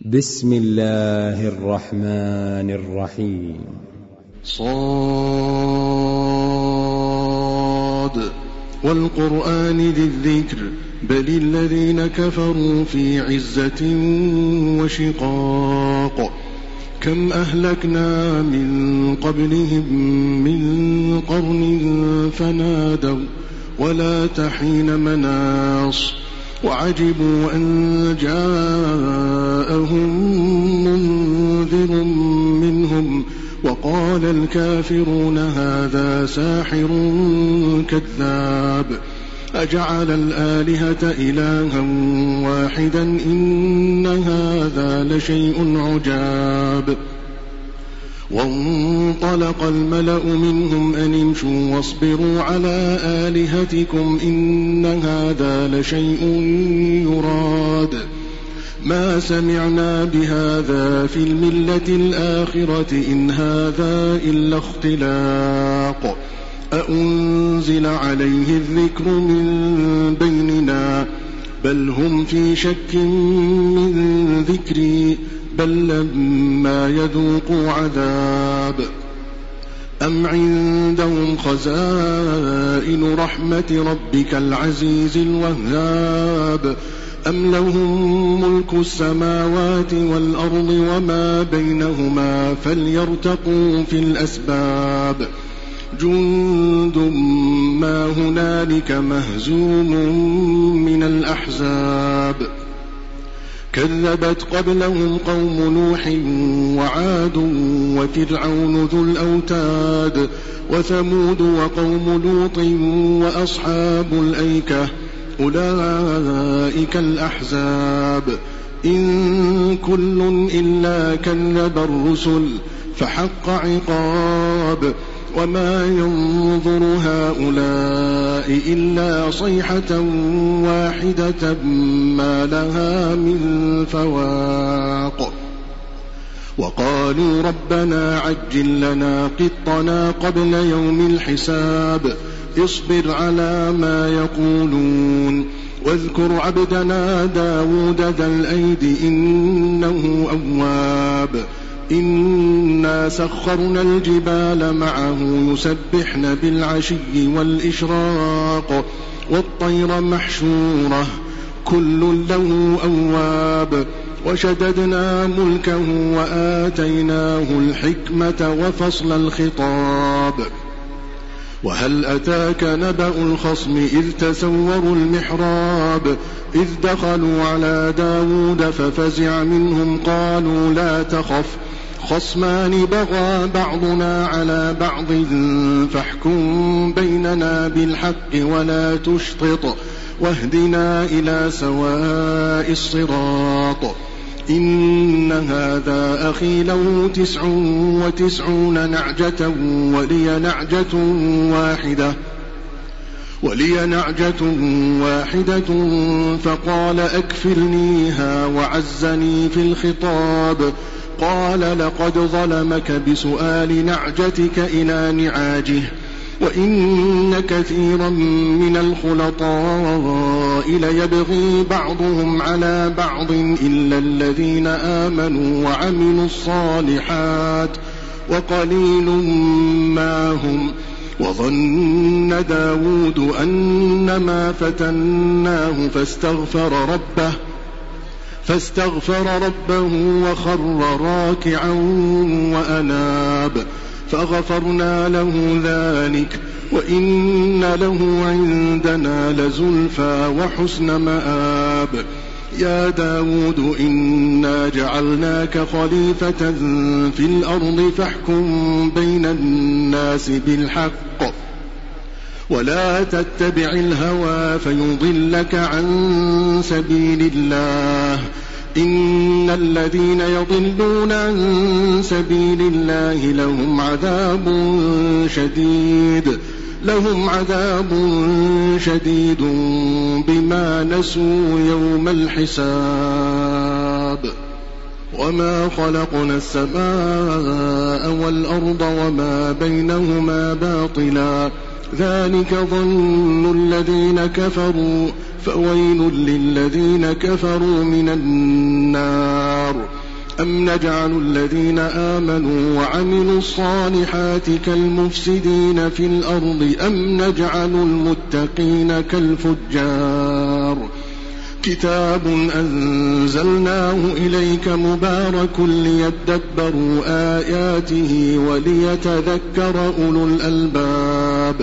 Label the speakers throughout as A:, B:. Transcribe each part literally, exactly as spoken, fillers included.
A: بسم الله الرحمن الرحيم.
B: صاد والقرآن ذي الذكر بل الذين كفروا في عزة وشقاق كم أهلكنا من قبلهم من قرن فنادوا ولا تحين مناص وعجبوا أن جاءهم منذر منهم وقال الكافرون هذا ساحر كذاب أجعل الآلهة إلها واحدا إن هذا لشيء عجاب. وانطلق الملأ منهم أن امشوا واصبروا على آلهتكم إن هذا لشيء يراد ما سمعنا بهذا في الملة الآخرة إن هذا إلا اختلاق أأنزل عليه الذكر من بيننا بل هم في شك من ذكري بل لما يذوقوا عذاب أم عندهم خزائن رحمة ربك العزيز الوهاب أم لهم ملك السماوات والأرض وما بينهما فليرتقوا في الأسباب جند ما هنالك مهزوم من الأحزاب كذبت قبلهم قوم نوح وعاد وفرعون ذو الأوتاد وثمود وقوم لوط وأصحاب الأيكة أولئك الأحزاب إن كل إلا كذب الرسل فحق عقاب وما ينظر هؤلاء إلا صيحة واحدة ما لها من فواق وقالوا ربنا عجل لنا قطنا قبل يوم الحساب اصبر على ما يقولون واذكر عبدنا داود ذا الأيد إنه أواب إنا سخرنا الجبال معه يسبحن بالعشي والإشراق والطير محشورة كل له أواب وشددنا ملكه وآتيناه الحكمة وفصل الخطاب وهل أتاك نبأ الخصم إذ تسوروا المحراب إذ دخلوا على داود ففزع منهم قالوا لا تخف خصمان بغى بعضنا على بعض فاحكم بيننا بالحق ولا تشطط واهدنا إلى سواء الصراط إن هذا أخي له تسع وتسعون نعجة ولي نعجة واحدة ولي نعجة واحدة فقال أكفلنيها وعزني في الخطاب قال لقد ظلمك بسؤال نعجتك إلى نعاجه وإن كثيرا من الخلطاء ليبغي بعضهم على بعض إلا الذين آمنوا وعملوا الصالحات وقليل ما هم وظن داود أنما فتناه فاستغفر ربه فاستغفر ربه وخر راكعا وأناب فغفرنا له ذلك وإن له عندنا لزلفى وحسن مآب يا داود إنا جعلناك خليفة في الأرض فاحكم بين الناس بالحق ولا تتبع الهوى فيضلك عن سبيل الله إن الذين يضلون عن سبيل الله لهم عذاب شديد لهم عذاب شديد بما نسوا يوم الحساب وما خلقنا السماء والأرض وما بينهما باطلا ذلك ظن الذين كفروا فويل للذين كفروا من النار أم نجعل الذين آمنوا وعملوا الصالحات كالمفسدين في الأرض أم نجعل المتقين كالفجار كتاب أنزلناه إليك مبارك ليدبروا آياته وليتذكر أولو الألباب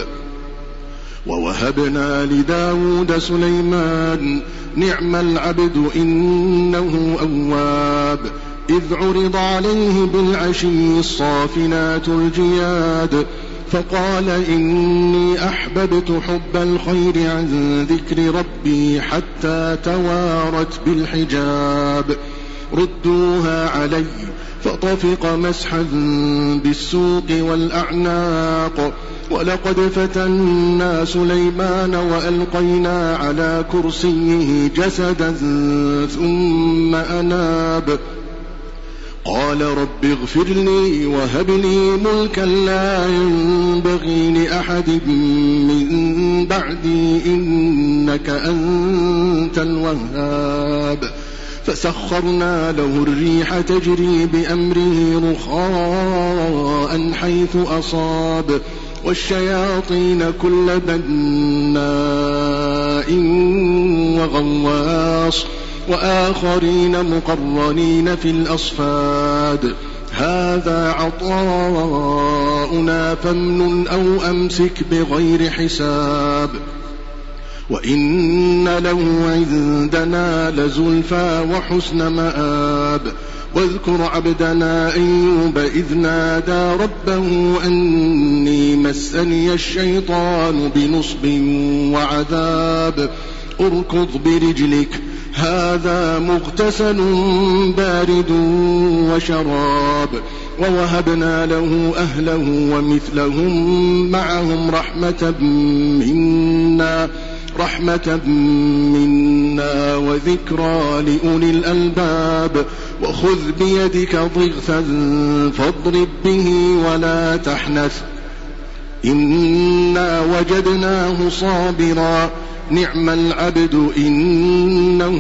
B: ووهبنا لداود سليمان نعم العبد إنه أواب إذ عرض عليه بالعشي الصافنات الجياد فقال إني أحببت حب الخير عن ذكر ربي حتى توارت بالحجاب ردوها علي فطفق مسحا بالسوق والأعناق ولقد فتنا سليمان وألقينا على كرسيه جسدا ثم أناب قال رب اغفر لي وهب لي ملكا لا ينبغي لأحد من بعدي إنك أنت الوهاب فسخرنا له الريح تجري بأمره رخاء حيث أصاب والشياطين كل بناء وغواص وآخرين مقرنين في الأصفاد هذا عطاؤنا فامنن أو أمسك بغير حساب وإن له عندنا لزلفى وحسن مآب واذكر عبدنا أيوب إذ نادى ربه أني مسني الشيطان بنصب وعذاب اركض برجلك هذا مغتسل بارد وشراب ووهبنا له أهله ومثلهم معهم رحمة منا رحمة منا وذكرى لأولي الألباب وخذ بيدك ضغثا فاضرب به ولا تحنث إنا وجدناه صابرا نعم العبد إنه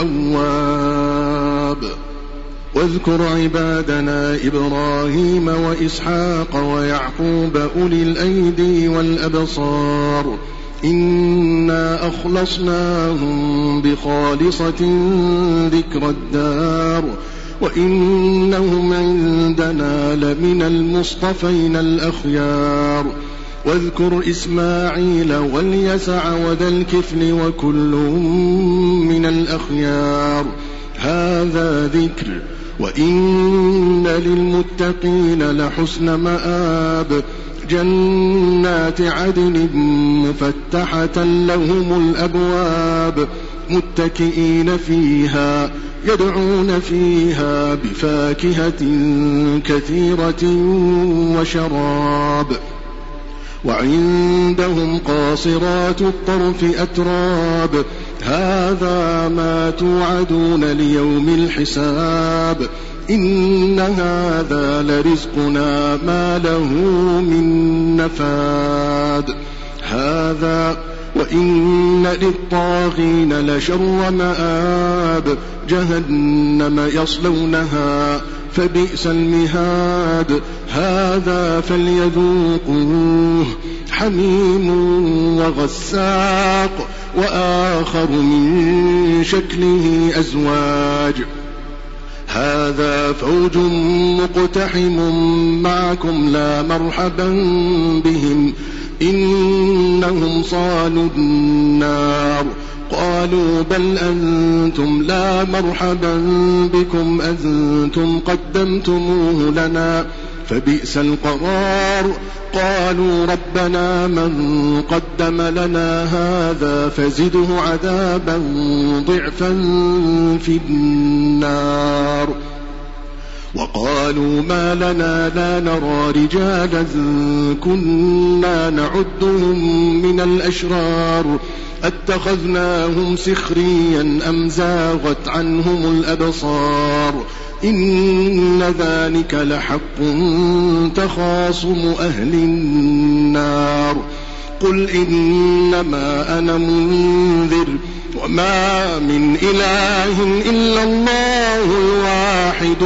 B: أواب واذكر عبادنا إبراهيم وإسحاق ويعقوب أولي الأيدي والأبصار إنا أخلصناهم بخالصة ذكر الدار وإنهم عندنا لمن المصطفين الأخيار واذكر إسماعيل واليسع وذا الكفل وكل من الأخيار هذا ذكر وإن للمتقين لحسن مآب جنات عدن مفتحة لهم الأبواب متكئين فيها يدعون فيها بفاكهة كثيرة وشراب وعندهم قاصرات الطرف أتراب هذا ما توعدون ليوم الحساب إن هذا لرزقنا ما له من نفاد هذا وإن للطاغين لشر مآب جهنم يصلونها فبئس المهاد هذا فليذوقوه حميم وغساق وآخر من شكله أزواج هذا فوج مقتحم معكم لا مرحبا بهم إنهم صالوا النار قالوا بل أنتم لا مرحبا بكم أنتم قدمتموه لنا فبئس القرار قالوا ربنا من قدم لنا هذا فزده عذابا ضعفا في النار وقالوا ما لنا لا نرى رجالا كنا نعدهم من الأشرار اتخذناهم سخريا أم زاغت عنهم الأبصار إن ذلك لحق تخاصم أهل النار قل إنما أنا منذر وما من إله إلا الله الواحد الواحد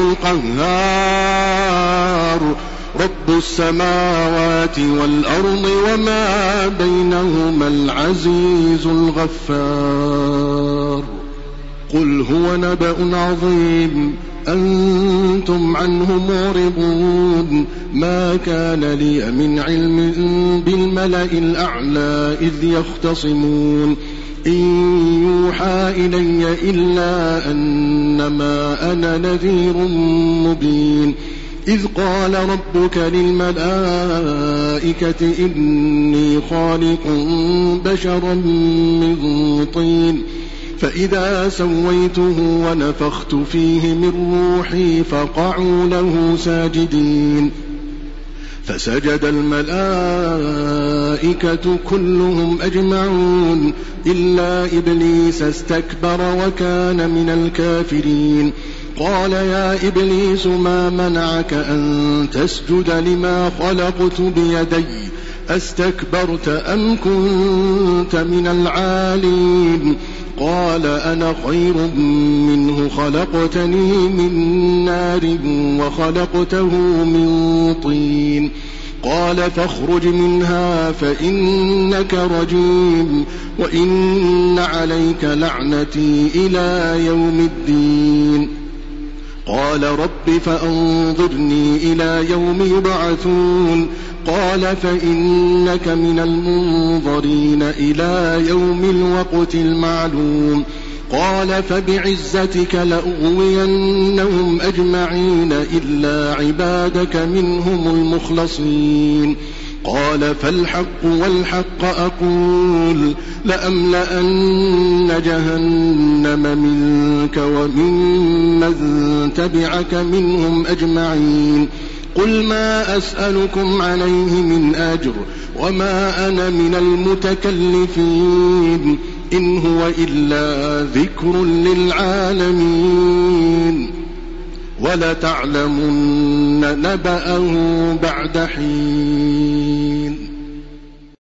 B: القهار رب السماوات والأرض وما بينهما العزيز الغفار قل هو نبأ عظيم أنتم عنه معرضون ما كان لي من علم بالملأ الأعلى إذ يختصمون إن يوحى إلي إلا أنما أنا نذير مبين إذ قال ربك للملائكة إني خالق بشرا من طين فإذا سويته ونفخت فيه من روحي فقعوا له ساجدين فسجد الملائكة كلهم أجمعون إلا إبليس استكبر وكان من الكافرين قال يا إبليس ما منعك أن تسجد لما خلقت بيدي أستكبرت أم كنت من العالين قال أنا خير منه خلقتني من نار وخلقته من طين قال فاخرج منها فإنك رجيم وإن عليك لعنتي إلى يوم الدين قال رب فأنظرني إلى يوم يبعثون قال فإنك من المنظرين إلى يوم الوقت المعلوم قال فبعزتك لأغوينهم أجمعين إلا عبادك منهم المخلصين قال فالحق والحق أقول لأملأن جهنم منك وممن تبعك منهم أجمعين قل ما أسألكم عليه من أجر وما أنا من المتكلفين إن هو إلا ذكر للعالمين ولتعلمن نبأه بعد حين